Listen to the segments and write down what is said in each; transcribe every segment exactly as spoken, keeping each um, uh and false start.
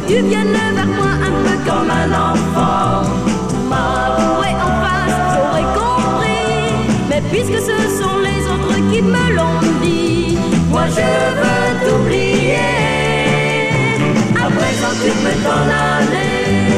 tu viennes vers moi un peu comme un enfant. M'avouer en face, j'aurais compris, mais puisque ce sont les autres qui me l'ont dit, moi je veux t'oublier. À présent tu peux t'en aller.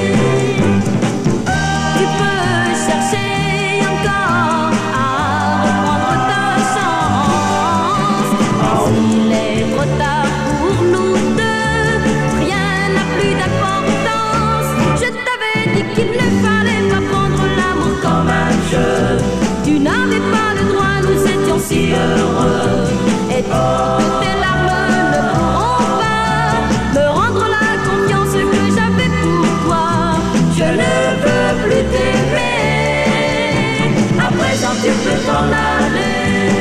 Tu peux chercher encore à reprendre ta chance. S'il est trop tard pour nous deux, rien n'a plus d'importance. Je t'avais dit qu'il ne fallait pas prendre l'amour comme un jeu. Tu n'avais pas le droit, nous étions si heureux. Et toutes tes larmes ne pourront pas me rendre la confiance que j'avais pour toi. Je ne veux plus t'aimer. À présent tu peux t'en aller.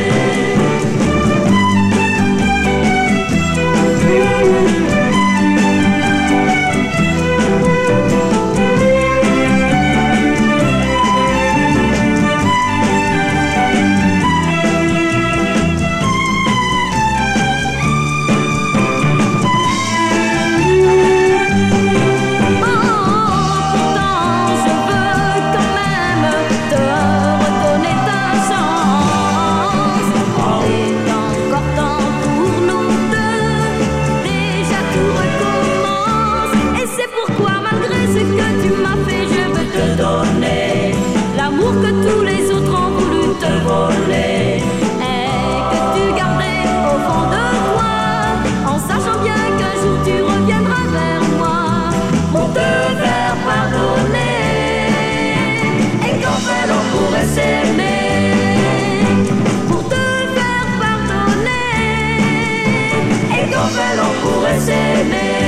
L'amour que tous les autres ont voulu te voler et que tu garderais au fond de toi, en sachant bien qu'un jour tu reviendras vers moi pour te faire pardonner. Et qu'enfin l'on pourrait s'aimer pour te faire pardonner. Et qu'enfin l'on pourrait s'aimer.